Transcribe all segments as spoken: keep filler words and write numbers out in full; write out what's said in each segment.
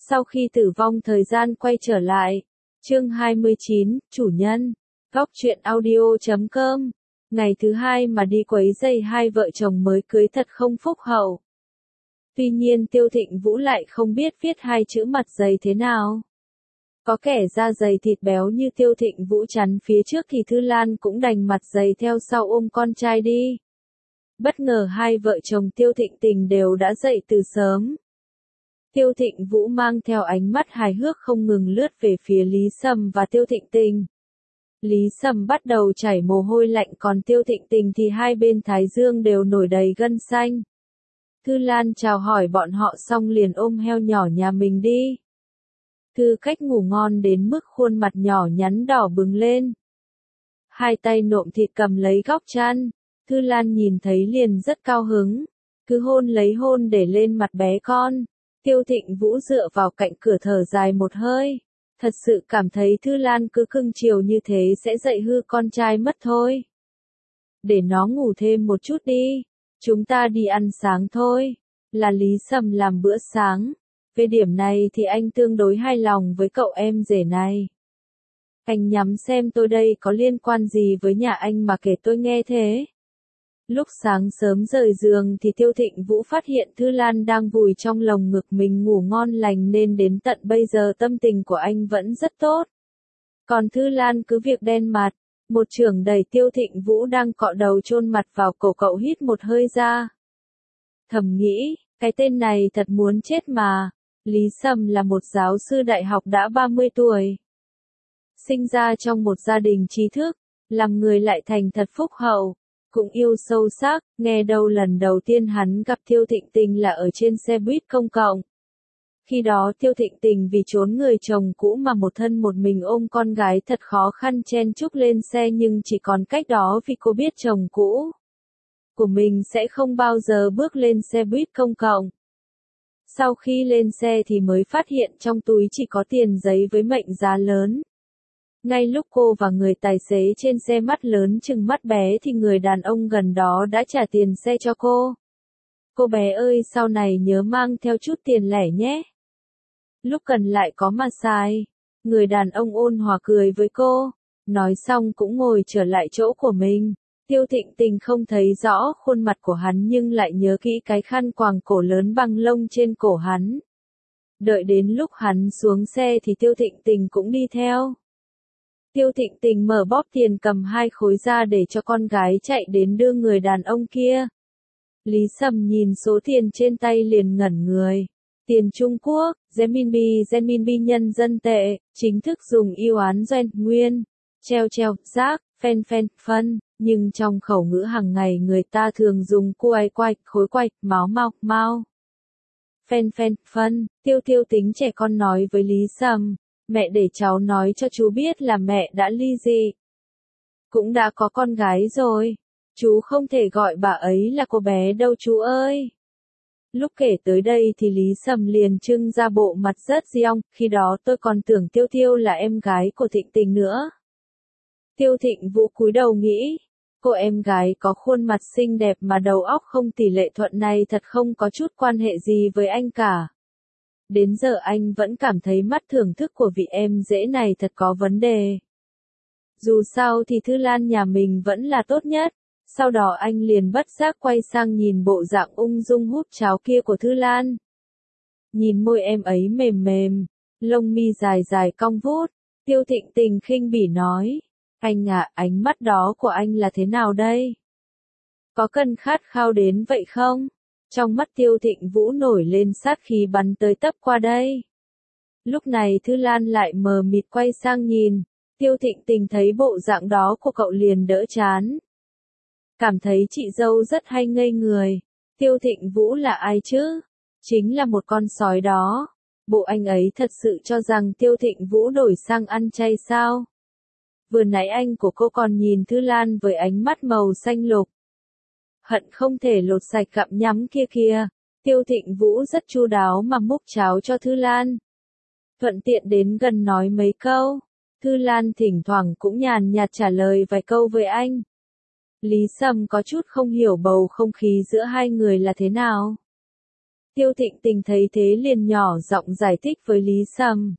Sau khi tử vong thời gian quay trở lại. Chương hai mươi chín, chủ nhân. Góc truyện audio chấm com. Ngày thứ hai mà đi quấy rầy hai vợ chồng mới cưới thật không phúc hậu. Tuy nhiên Tiêu Thịnh Vũ lại không biết viết hai chữ mặt dày thế nào. Có kẻ da dày thịt béo như Tiêu Thịnh Vũ chắn phía trước thì Thư Lan cũng đành mặt dày theo sau ôm con trai đi. Bất ngờ hai vợ chồng Tiêu Thịnh Tình đều đã dậy từ sớm. Tiêu Thịnh Vũ mang theo ánh mắt hài hước không ngừng lướt về phía Lý Sầm và Tiêu Thịnh Tình. Lý Sầm bắt đầu chảy mồ hôi lạnh còn Tiêu Thịnh Tình thì hai bên thái dương đều nổi đầy gân xanh. Thư Lan chào hỏi bọn họ xong liền ôm heo nhỏ nhà mình đi. Thư Cách ngủ ngon đến mức khuôn mặt nhỏ nhắn đỏ bừng lên. Hai tay nộm thịt cầm lấy góc chăn. Thư Lan nhìn thấy liền rất cao hứng. Cứ hôn lấy hôn để lên mặt bé con. Tiêu Thịnh Vũ dựa vào cạnh cửa thở dài một hơi. Thật sự cảm thấy Thư Lan cứ cưng chiều như thế sẽ dạy hư con trai mất thôi. Để nó ngủ thêm một chút đi. Chúng ta đi ăn sáng thôi. Là Lý Sầm làm bữa sáng. Về điểm này thì anh tương đối hài lòng với cậu em rể này. Anh nhắm xem tôi đây có liên quan gì với nhà anh mà kể tôi nghe thế. Lúc sáng sớm rời giường thì Tiêu Thịnh Vũ phát hiện Thư Lan đang vùi trong lồng ngực mình ngủ ngon lành nên đến tận bây giờ tâm tình của anh vẫn rất tốt. Còn Thư Lan cứ việc đen mặt, một chưởng đẩy Tiêu Thịnh Vũ đang cọ đầu chôn mặt vào cổ cậu hít một hơi ra. Thầm nghĩ, cái tên này thật muốn chết mà. Lý Sầm là một giáo sư đại học đã ba mươi tuổi. Sinh ra trong một gia đình trí thức, làm người lại thành thật phúc hậu. Cũng yêu sâu sắc, nghe đâu lần đầu tiên hắn gặp Tiêu Thịnh Tình là ở trên xe buýt công cộng. Khi đó Tiêu Thịnh Tình vì trốn người chồng cũ mà một thân một mình ôm con gái thật khó khăn chen chúc lên xe nhưng chỉ còn cách đó vì cô biết chồng cũ của mình sẽ không bao giờ bước lên xe buýt công cộng. Sau khi lên xe thì mới phát hiện trong túi chỉ có tiền giấy với mệnh giá lớn. Ngay lúc cô và người tài xế trên xe mắt lớn chừng mắt bé thì người đàn ông gần đó đã trả tiền xe cho cô. Cô bé ơi sau này nhớ mang theo chút tiền lẻ nhé. Lúc cần lại có mà xài. Người đàn ông ôn hòa cười với cô. Nói xong cũng ngồi trở lại chỗ của mình. Tiêu Thịnh Tình không thấy rõ khuôn mặt của hắn nhưng lại nhớ kỹ cái khăn quàng cổ lớn bằng lông trên cổ hắn. Đợi đến lúc hắn xuống xe thì Tiêu Thịnh Tình cũng đi theo. Tiêu Thịnh Tình mở bóp tiền cầm hai khối ra để cho con gái chạy đến đưa người đàn ông kia. Lý Sầm nhìn số tiền trên tay liền ngẩn người. Tiền Trung Quốc, renminbi renminbi nhân dân tệ, chính thức dùng yêu án doanh nguyên, treo treo, rác, phen phen, phân, nhưng trong khẩu ngữ hàng ngày người ta thường dùng quay quay, khối quay, máu mau, mau. Phen phen, phân, Tiêu Tiêu tính trẻ con nói với Lý Sầm. Mẹ để cháu nói cho chú biết là mẹ đã ly dị. Cũng đã có con gái rồi. Chú không thể gọi bà ấy là cô bé đâu chú ơi. Lúc kể tới đây thì Lý Sầm liền trưng ra bộ mặt rất giong, khi đó tôi còn tưởng Tiêu Tiêu là em gái của Thịnh Tình nữa. Tiêu Thịnh Vũ cúi đầu nghĩ, cô em gái có khuôn mặt xinh đẹp mà đầu óc không tỷ lệ thuận này thật không có chút quan hệ gì với anh cả. Đến giờ anh vẫn cảm thấy mắt thưởng thức của vị em rể này thật có vấn đề. Dù sao thì Thư Lan nhà mình vẫn là tốt nhất. Sau đó anh liền bất giác quay sang nhìn bộ dạng ung dung hút cháo kia của Thư Lan. Nhìn môi em ấy mềm mềm, lông mi dài dài cong vút, Tiêu Thịnh Tình khinh bỉ nói. Anh à, ánh mắt đó của anh là thế nào đây? Có cần khát khao đến vậy không? Trong mắt Tiêu Thịnh Vũ nổi lên sát khí bắn tới tấp qua đây. Lúc này Thư Lan lại mờ mịt quay sang nhìn. Tiêu Thịnh Tình thấy bộ dạng đó của cậu liền đỡ chán. Cảm thấy chị dâu rất hay ngây người. Tiêu Thịnh Vũ là ai chứ? Chính là một con sói đó. Bộ anh ấy thật sự cho rằng Tiêu Thịnh Vũ đổi sang ăn chay sao? Vừa nãy anh của cô còn nhìn Thư Lan với ánh mắt màu xanh lục. Hận không thể lột sạch gặm nhắm kia kia. Tiêu Thịnh Vũ rất chu đáo mà múc cháo cho Thư Lan. Thuận tiện đến gần nói mấy câu. Thư Lan thỉnh thoảng cũng nhàn nhạt trả lời vài câu với anh. Lý Sầm có chút không hiểu bầu không khí giữa hai người là thế nào. Tiêu Thịnh Tình thấy thế liền nhỏ giọng giải thích với Lý Sầm.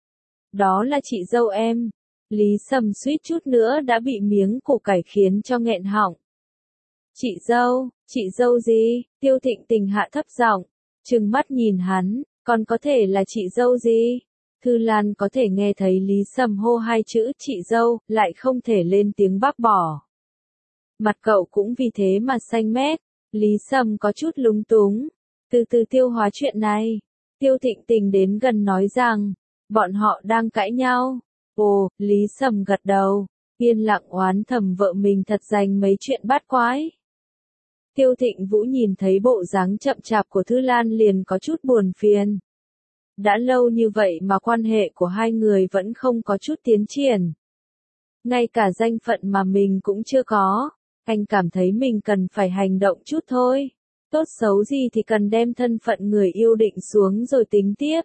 Đó là chị dâu em. Lý Sầm suýt chút nữa đã bị miếng củ cải khiến cho nghẹn họng. Chị dâu, chị dâu gì? Tiêu Thịnh Tình hạ thấp giọng, trừng mắt nhìn hắn, còn có thể là chị dâu gì? Thư Lan có thể nghe thấy Lý Sầm hô hai chữ chị dâu, lại không thể lên tiếng bác bỏ. Mặt cậu cũng vì thế mà xanh mét. Lý Sầm có chút lúng túng. Từ từ tiêu hóa chuyện này. Tiêu Thịnh Tình đến gần nói rằng, bọn họ đang cãi nhau. Ồ, Lý Sầm gật đầu, yên lặng oán thầm vợ mình thật dành mấy chuyện bát quái. Tiêu Thịnh Vũ nhìn thấy bộ dáng chậm chạp của Thư Lan liền có chút buồn phiền. Đã lâu như vậy mà quan hệ của hai người vẫn không có chút tiến triển. Ngay cả danh phận mà mình cũng chưa có, anh cảm thấy mình cần phải hành động chút thôi. Tốt xấu gì thì cần đem thân phận người yêu định xuống rồi tính tiếp.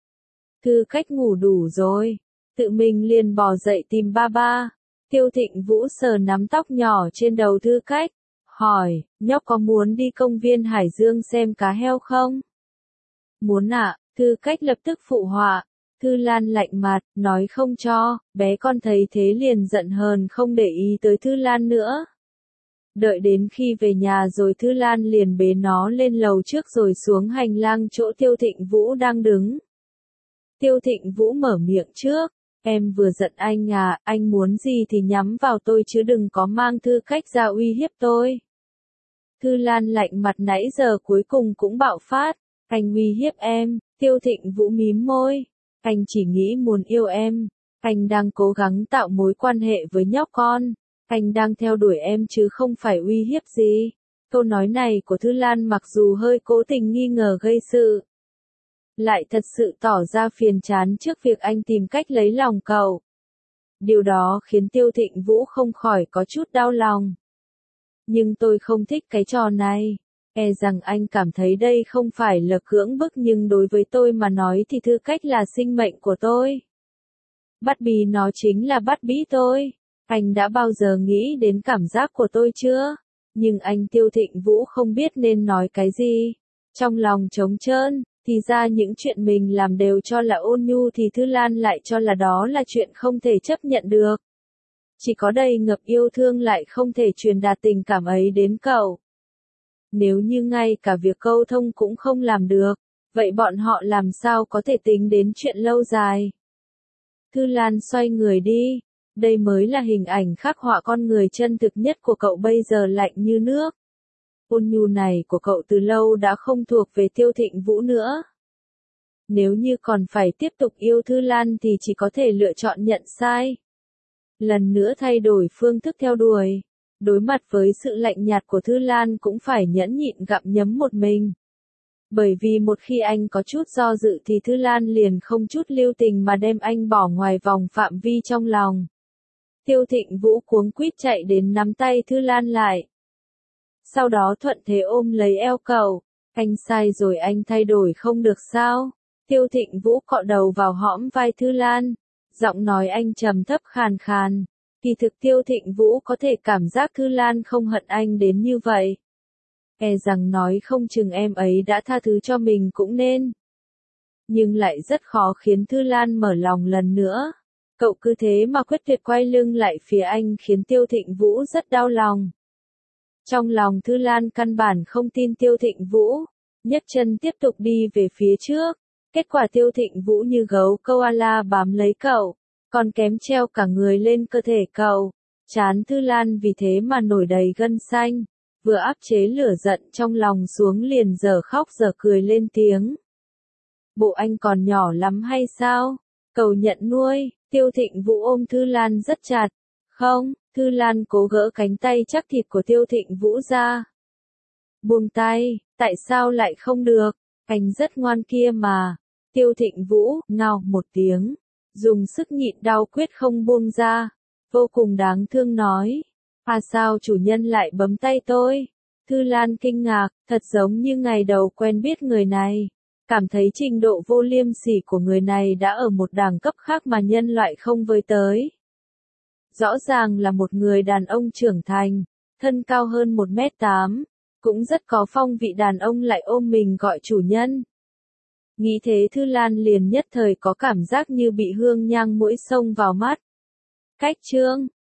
Thư Cách ngủ đủ rồi, tự mình liền bò dậy tìm ba ba. Tiêu Thịnh Vũ sờ nắm tóc nhỏ trên đầu Thư Cách, hỏi, nhóc có muốn đi công viên Hải Dương xem cá heo không? Muốn ạ, à? Thư Cách lập tức phụ họa. Thư Lan lạnh mặt, nói không cho, bé con thấy thế liền giận hờn không để ý tới Thư Lan nữa. Đợi đến khi về nhà rồi Thư Lan liền bế nó lên lầu trước rồi xuống hành lang chỗ Tiêu Thịnh Vũ đang đứng. Tiêu Thịnh Vũ mở miệng trước, em vừa giận anh à, anh muốn gì thì nhắm vào tôi chứ đừng có mang Thư Cách ra uy hiếp tôi. Thư Lan lạnh mặt nãy giờ cuối cùng cũng bạo phát, anh uy hiếp em. Tiêu Thịnh Vũ mím môi, anh chỉ nghĩ muốn yêu em, anh đang cố gắng tạo mối quan hệ với nhóc con, anh đang theo đuổi em chứ không phải uy hiếp gì. Câu nói này của Thư Lan mặc dù hơi cố tình nghi ngờ gây sự, lại thật sự tỏ ra phiền chán trước việc anh tìm cách lấy lòng cậu. Điều đó khiến Tiêu Thịnh Vũ không khỏi có chút đau lòng. Nhưng tôi không thích cái trò này. E rằng anh cảm thấy đây không phải là cưỡng bức nhưng đối với tôi mà nói thì Thư Cách là sinh mệnh của tôi. Bắt bí nó chính là bắt bí tôi. Anh đã bao giờ nghĩ đến cảm giác của tôi chưa? Nhưng anh Tiêu Thịnh Vũ không biết nên nói cái gì. Trong lòng trống trơn, thì ra những chuyện mình làm đều cho là ôn nhu thì Thư Lan lại cho là đó là chuyện không thể chấp nhận được. Chỉ có đầy ngập yêu thương lại không thể truyền đạt tình cảm ấy đến cậu. Nếu như ngay cả việc câu thông cũng không làm được, vậy bọn họ làm sao có thể tính đến chuyện lâu dài? Thư Lan xoay người đi, đây mới là hình ảnh khắc họa con người chân thực nhất của cậu bây giờ lạnh như nước. Ôn nhu này của cậu từ lâu đã không thuộc về Tiêu Thịnh Vũ nữa. Nếu như còn phải tiếp tục yêu Thư Lan thì chỉ có thể lựa chọn nhận sai. Lần nữa thay đổi phương thức theo đuổi. Đối mặt với sự lạnh nhạt của Thư Lan cũng phải nhẫn nhịn gặm nhấm một mình. Bởi vì một khi anh có chút do dự thì Thư Lan liền không chút lưu tình mà đem anh bỏ ngoài vòng phạm vi trong lòng. Tiêu Thịnh Vũ cuống quýt chạy đến nắm tay Thư Lan lại. Sau đó thuận thế ôm lấy eo cậu. Anh sai rồi, anh thay đổi không được sao? Tiêu Thịnh Vũ cọ đầu vào hõm vai Thư Lan. Giọng nói anh trầm thấp khàn khàn. Kỳ thực Tiêu Thịnh Vũ có thể cảm giác Thư Lan không hận anh đến như vậy. E rằng nói không chừng em ấy đã tha thứ cho mình cũng nên. Nhưng lại rất khó khiến Thư Lan mở lòng lần nữa. Cậu cứ thế mà quyết tuyệt quay lưng lại phía anh khiến Tiêu Thịnh Vũ rất đau lòng. Trong lòng Thư Lan căn bản không tin Tiêu Thịnh Vũ, nhấc chân tiếp tục đi về phía trước. Kết quả Tiêu Thịnh Vũ như gấu koala bám lấy cậu, còn kém treo cả người lên cơ thể cậu. Trán Thư Lan vì thế mà nổi đầy gân xanh, vừa áp chế lửa giận trong lòng xuống liền giờ khóc giờ cười lên tiếng. Bộ anh còn nhỏ lắm hay sao? Cậu nhận nuôi. Tiêu Thịnh Vũ ôm Thư Lan rất chặt. Không, Thư Lan cố gỡ cánh tay chắc thịt của Tiêu Thịnh Vũ ra. Buông tay, tại sao lại không được? Anh rất ngoan kia mà. Tiêu Thịnh Vũ, ngao một tiếng, dùng sức nhịn đau quyết không buông ra. Vô cùng đáng thương nói. À sao chủ nhân lại bấm tay tôi? Thư Lan kinh ngạc, thật giống như ngày đầu quen biết người này. Cảm thấy trình độ vô liêm sỉ của người này đã ở một đẳng cấp khác mà nhân loại không với tới. Rõ ràng là một người đàn ông trưởng thành, thân cao hơn một mét tám, cũng rất có phong vị đàn ông lại ôm mình gọi chủ nhân. Nghĩ thế Thư Lan liền nhất thời có cảm giác như bị hương nhang mũi xông vào mắt. Cách chương